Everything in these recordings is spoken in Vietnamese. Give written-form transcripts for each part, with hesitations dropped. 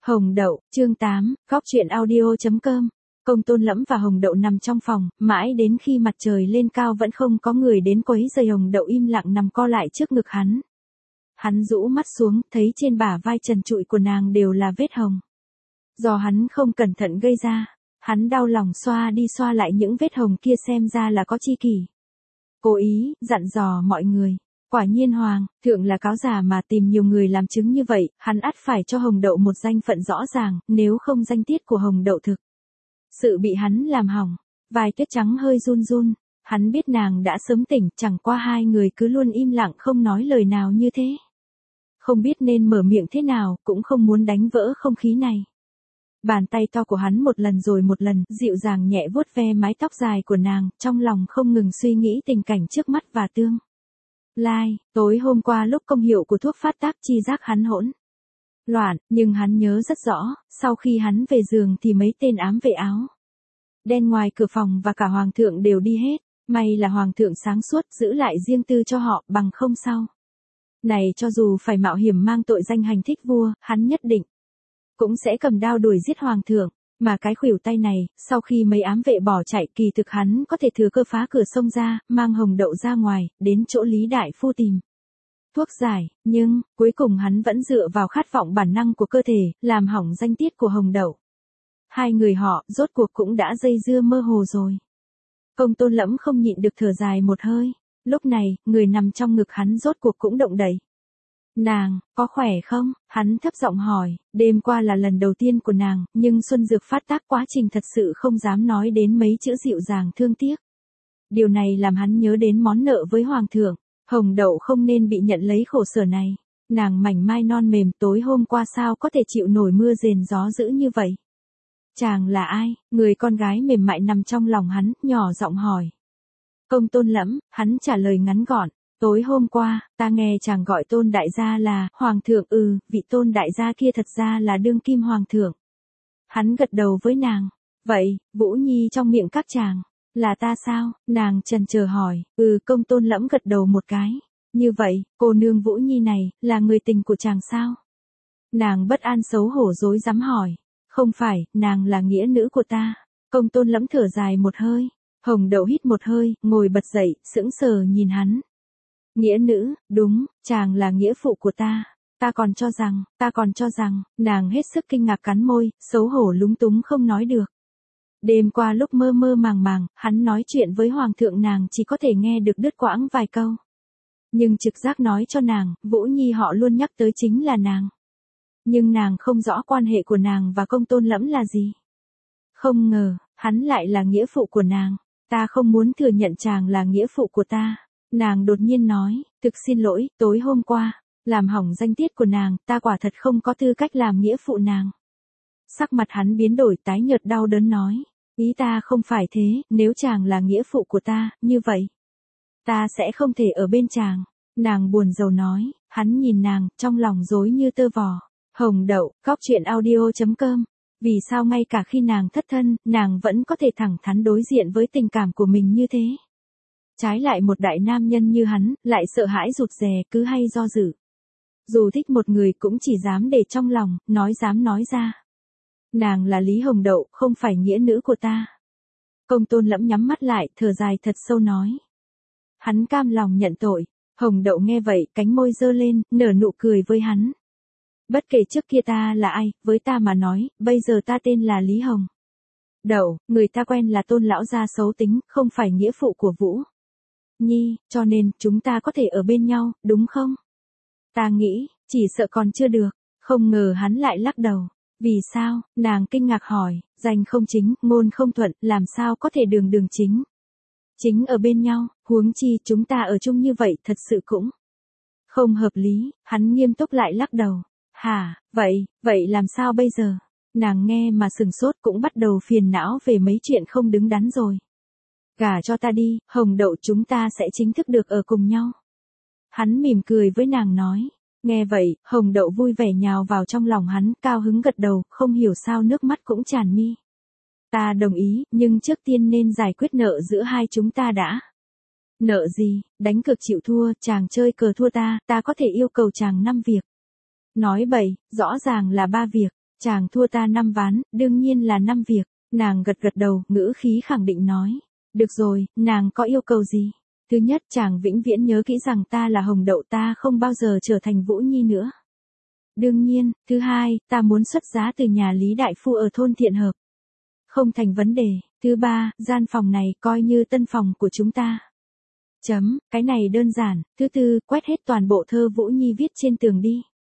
Hồng đậu, chương 8, góc truyện audio.com. Công Tôn Lẫm và Hồng đậu nằm trong phòng, mãi đến khi mặt trời lên cao vẫn không có người đến quấy rầy. Hồng đậu im lặng nằm co lại trước ngực hắn. Hắn rũ mắt xuống, thấy trên bả vai trần trụi của nàng đều là vết hồng. Do hắn không cẩn thận gây ra, hắn đau lòng xoa đi xoa lại những vết hồng kia, xem ra là có chi kỷ. Cố ý, dặn dò mọi người. Quả nhiên Hoàng thượng là cáo giả mà tìm nhiều người làm chứng như vậy, hắn ắt phải cho Hồng đậu một danh phận rõ ràng, nếu không danh tiết của Hồng đậu thực sự bị hắn làm hỏng. Vai Tuyết Trắng hơi run run, hắn biết nàng đã sớm tỉnh, chẳng qua hai người cứ luôn im lặng không nói lời nào như thế. Không biết nên mở miệng thế nào, cũng không muốn đánh vỡ không khí này. Bàn tay to của hắn một lần rồi một lần, dịu dàng nhẹ vuốt ve mái tóc dài của nàng, trong lòng không ngừng suy nghĩ tình cảnh trước mắt và tương lai. Tối hôm qua lúc công hiệu của thuốc phát tác chi giác hắn hỗn loạn, nhưng hắn nhớ rất rõ, sau khi hắn về giường thì mấy tên ám vệ áo đen ngoài cửa phòng và cả hoàng thượng đều đi hết. May là hoàng thượng sáng suốt giữ lại riêng tư cho họ, bằng không sau này cho dù phải mạo hiểm mang tội danh hành thích vua, hắn nhất định cũng sẽ cầm đao đuổi giết hoàng thượng. Mà cái khuỷu tay này, sau khi mấy ám vệ bỏ chạy, kỳ thực hắn có thể thừa cơ phá cửa xông ra, mang Hồng đậu ra ngoài, đến chỗ Lý Đại Phu tìm thuốc giải, nhưng cuối cùng hắn vẫn dựa vào khát vọng bản năng của cơ thể, làm hỏng danh tiết của Hồng đậu. Hai người họ, rốt cuộc cũng đã dây dưa mơ hồ rồi. Công Tôn Lẫm không nhịn được thở dài một hơi. Lúc này, người nằm trong ngực hắn rốt cuộc cũng động đậy. Nàng, có khỏe không? Hắn thấp giọng hỏi. Đêm qua là lần đầu tiên của nàng, nhưng xuân dược phát tác quá trình thật sự không dám nói đến mấy chữ dịu dàng thương tiếc. Điều này làm hắn nhớ đến món nợ với hoàng thượng. Hồng đậu không nên bị nhận lấy khổ sở này. Nàng mảnh mai non mềm, tối hôm qua sao có thể chịu nổi mưa rền gió dữ như vậy? Chàng là ai? Người con gái mềm mại nằm trong lòng hắn, nhỏ giọng hỏi. Công Tôn Lẫm, hắn trả lời ngắn gọn. Tối hôm qua, ta nghe chàng gọi Tôn đại gia là hoàng thượng. Vị Tôn đại gia kia thật ra là đương kim hoàng thượng. Hắn gật đầu với nàng. Vậy, Vũ Nhi trong miệng các chàng là ta sao? Nàng chần chờ hỏi. Công Tôn Lẫm gật đầu một cái. Như vậy, cô nương Vũ Nhi này là người tình của chàng sao? Nàng bất an xấu hổ rối rắm hỏi. Không phải, nàng là nghĩa nữ của ta. Công Tôn Lẫm thở dài một hơi. Hồng đậu hít một hơi, ngồi bật dậy, sững sờ nhìn hắn. Nghĩa nữ, đúng, chàng là nghĩa phụ của ta. Ta còn cho rằng, nàng hết sức kinh ngạc cắn môi, xấu hổ lúng túng không nói được. Đêm qua lúc mơ mơ màng màng, hắn nói chuyện với hoàng thượng, nàng chỉ có thể nghe được đứt quãng vài câu. Nhưng trực giác nói cho nàng, Vũ Nhi họ luôn nhắc tới chính là nàng. Nhưng nàng không rõ quan hệ của nàng và Công Tôn Lẫm là gì. Không ngờ, hắn lại là nghĩa phụ của nàng. Ta không muốn thừa nhận chàng là nghĩa phụ của ta. Nàng đột nhiên nói, thực xin lỗi, tối hôm qua, làm hỏng danh tiết của nàng, ta quả thật không có tư cách làm nghĩa phụ nàng. Sắc mặt hắn biến đổi tái nhợt đau đớn nói, ý ta không phải thế, nếu chàng là nghĩa phụ của ta, như vậy, ta sẽ không thể ở bên chàng. Nàng buồn rầu nói, hắn nhìn nàng, trong lòng rối như tơ vò. Hồng đậu, góc truyện audio.com. Vì sao ngay cả khi nàng thất thân, nàng vẫn có thể thẳng thắn đối diện với tình cảm của mình như thế? Trái lại một đại nam nhân như hắn, lại sợ hãi rụt rè, cứ hay do dự. Dù thích một người cũng chỉ dám để trong lòng, dám nói ra. Nàng là Lý Hồng đậu, không phải nghĩa nữ của ta. Công Tôn Lẫm nhắm mắt lại, thở dài thật sâu nói. Hắn cam lòng nhận tội. Hồng đậu nghe vậy, cánh môi giơ lên, nở nụ cười với hắn. Bất kể trước kia ta là ai, với ta mà nói, bây giờ ta tên là Lý Hồng đậu, người ta quen là Tôn lão gia xấu tính, không phải nghĩa phụ của Vũ Nhi, cho nên, chúng ta có thể ở bên nhau, đúng không? Ta nghĩ, chỉ sợ còn chưa được. Không ngờ hắn lại lắc đầu. Vì sao? Nàng kinh ngạc hỏi. Danh không chính, ngôn không thuận, làm sao có thể đường chính ở bên nhau, huống chi chúng ta ở chung như vậy, thật sự cũng không hợp lý. Hắn nghiêm túc lại lắc đầu. Hả, vậy làm sao bây giờ? Nàng nghe mà sừng sốt, cũng bắt đầu phiền não về mấy chuyện không đứng đắn rồi. Gả cho ta đi, Hồng đậu, chúng ta sẽ chính thức được ở cùng nhau. Hắn mỉm cười với nàng nói. Nghe vậy, Hồng đậu vui vẻ nhào vào trong lòng hắn, cao hứng gật đầu, không hiểu sao nước mắt cũng tràn mi. Ta đồng ý, nhưng trước tiên nên giải quyết nợ giữa hai chúng ta đã. Nợ gì? Đánh cược chịu thua, chàng chơi cờ thua ta có thể yêu cầu chàng 5 việc. Nói bậy, rõ ràng là 3 việc. Chàng thua ta 5 ván, đương nhiên là 5 việc. Nàng gật gật đầu, ngữ khí khẳng định nói. Được rồi, nàng có yêu cầu gì? Thứ nhất, chàng vĩnh viễn nhớ kỹ rằng ta là Hồng Đậu, ta không bao giờ trở thành Vũ Nhi nữa. Đương nhiên, thứ hai, ta muốn xuất giá từ nhà Lý Đại Phu ở thôn Thiện Hợp. Không thành vấn đề. Thứ ba, gian phòng này coi như tân phòng của chúng ta. Cái này đơn giản. Thứ tư, quét hết toàn bộ thơ Vũ Nhi viết trên tường đi.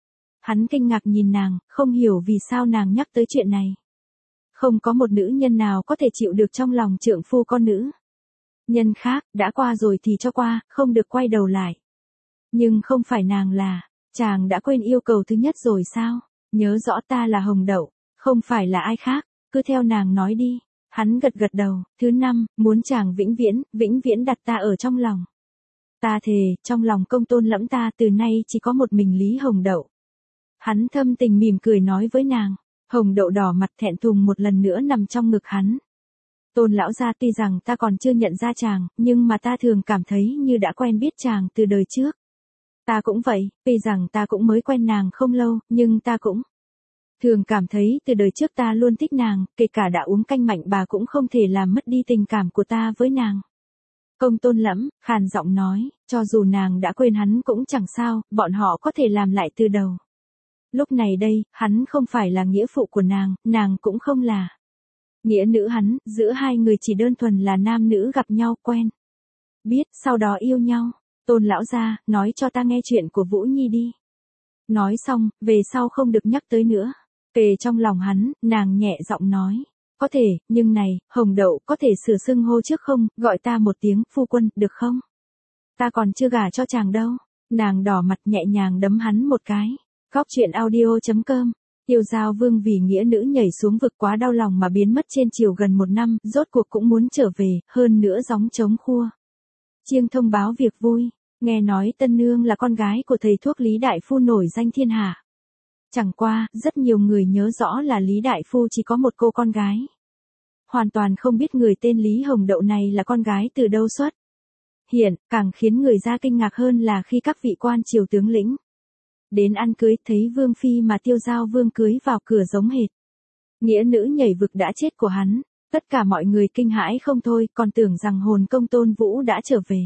Hắn kinh ngạc nhìn nàng, không hiểu vì sao nàng nhắc tới chuyện này. Không có một nữ nhân nào có thể chịu được trong lòng trượng phu con nữ. Nhân khác, đã qua rồi thì cho qua, không được quay đầu lại. Nhưng không phải nàng là, chàng đã quên yêu cầu thứ nhất rồi sao? Nhớ rõ ta là Hồng Đậu, không phải là ai khác, cứ theo nàng nói đi. Hắn gật gật đầu. Thứ năm, muốn chàng vĩnh viễn đặt ta ở trong lòng. Ta thề, trong lòng Công Tôn Lẫm ta từ nay chỉ có một mình Lý Hồng Đậu. Hắn thâm tình mỉm cười nói với nàng. Hồng Đậu đỏ mặt thẹn thùng một lần nữa nằm trong ngực hắn. Tôn lão gia, tuy rằng ta còn chưa nhận ra chàng, nhưng mà ta thường cảm thấy như đã quen biết chàng từ đời trước. Ta cũng vậy, tuy rằng ta cũng mới quen nàng không lâu, nhưng ta cũng thường cảm thấy từ đời trước ta luôn thích nàng, kể cả đã uống canh mạnh bà cũng không thể làm mất đi tình cảm của ta với nàng. Công Tôn Lẫm khàn giọng nói, cho dù nàng đã quên hắn cũng chẳng sao, bọn họ có thể làm lại từ đầu. Lúc này đây, hắn không phải là nghĩa phụ của nàng cũng không là nghĩa nữ hắn, giữa hai người chỉ đơn thuần là nam nữ gặp nhau quen. Biết, sau đó yêu nhau. Tôn lão gia, nói cho ta nghe chuyện của Vũ Nhi đi. Nói xong, về sau không được nhắc tới nữa. Kề trong lòng hắn, nàng nhẹ giọng nói. Có thể, nhưng này, Hồng Đậu có thể sửa xưng hô trước không, gọi ta một tiếng phu quân, được không? Ta còn chưa gả cho chàng đâu. Nàng đỏ mặt nhẹ nhàng đấm hắn một cái. Góc truyện audio.com. Tiêu Giao Vương vì nghĩa nữ nhảy xuống vực quá đau lòng mà biến mất trên chiều gần 1 năm, rốt cuộc cũng muốn trở về, hơn nữa gióng trống khua chiêng thông báo việc vui. Nghe nói Tân Nương là con gái của thầy thuốc Lý Đại Phu nổi danh thiên hạ. Chẳng qua, rất nhiều người nhớ rõ là Lý Đại Phu chỉ có một cô con gái. Hoàn toàn không biết người tên Lý Hồng Đậu này là con gái từ đâu xuất hiện, càng khiến người ra kinh ngạc hơn là khi các vị quan triều tướng lĩnh đến ăn cưới thấy Vương Phi mà Tiêu Giao Vương cưới vào cửa giống hệt nghĩa nữ nhảy vực đã chết của hắn. Tất cả mọi người kinh hãi không thôi, còn tưởng rằng hồn Công Tôn Vũ đã trở về.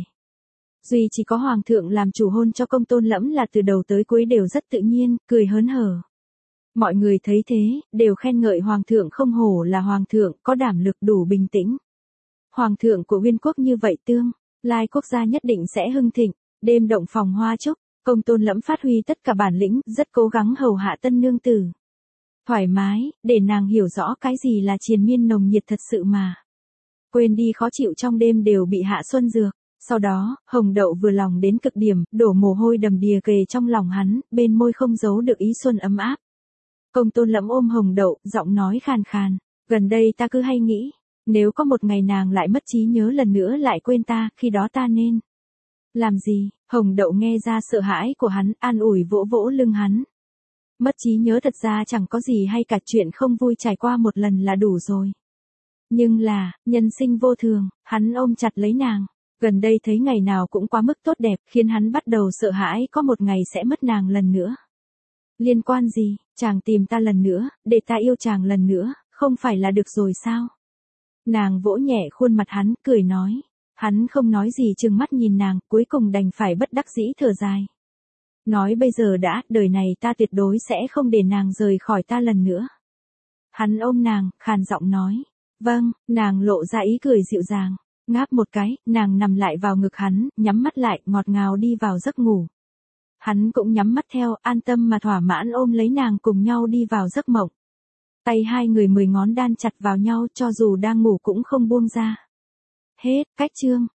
Duy chỉ có Hoàng thượng làm chủ hôn cho Công Tôn Lẫm là từ đầu tới cuối đều rất tự nhiên, cười hớn hở. Mọi người thấy thế, đều khen ngợi Hoàng thượng không hổ là Hoàng thượng, có đảm lực đủ bình tĩnh. Hoàng thượng của Uyên quốc như vậy tương lai quốc gia nhất định sẽ hưng thịnh. Đêm động phòng hoa chúc, Công Tôn Lẫm phát huy tất cả bản lĩnh, rất cố gắng hầu hạ tân nương tử. Thoải mái, để nàng hiểu rõ cái gì là triền miên nồng nhiệt thật sự mà. Quên đi khó chịu trong đêm đều bị hạ xuân dược. Sau đó, Hồng Đậu vừa lòng đến cực điểm, đổ mồ hôi đầm đìa kề trong lòng hắn, bên môi không giấu được ý xuân ấm áp. Công Tôn Lẫm ôm Hồng Đậu, giọng nói khàn khàn. Gần đây ta cứ hay nghĩ, nếu có một ngày nàng lại mất trí nhớ lần nữa lại quên ta, khi đó ta nên làm gì? Hồng Đậu nghe ra sợ hãi của hắn, an ủi vỗ vỗ lưng hắn. Mất trí nhớ thật ra chẳng có gì hay cả, chuyện không vui trải qua một lần là đủ rồi. Nhưng là, nhân sinh vô thường, hắn ôm chặt lấy nàng. Gần đây thấy ngày nào cũng quá mức tốt đẹp, khiến hắn bắt đầu sợ hãi có một ngày sẽ mất nàng lần nữa. Liên quan gì, chàng tìm ta lần nữa, để ta yêu chàng lần nữa, không phải là được rồi sao? Nàng vỗ nhẹ khuôn mặt hắn, cười nói. Hắn không nói gì, trừng mắt nhìn nàng, cuối cùng đành phải bất đắc dĩ thở dài. Nói bây giờ đã, đời này ta tuyệt đối sẽ không để nàng rời khỏi ta lần nữa. Hắn ôm nàng, khàn giọng nói. Vâng, nàng lộ ra ý cười dịu dàng. Ngáp một cái, nàng nằm lại vào ngực hắn, nhắm mắt lại, ngọt ngào đi vào giấc ngủ. Hắn cũng nhắm mắt theo, an tâm mà thỏa mãn ôm lấy nàng cùng nhau đi vào giấc mộng. Tay hai người 10 ngón đan chặt vào nhau, cho dù đang ngủ cũng không buông ra. Hết, cách chương.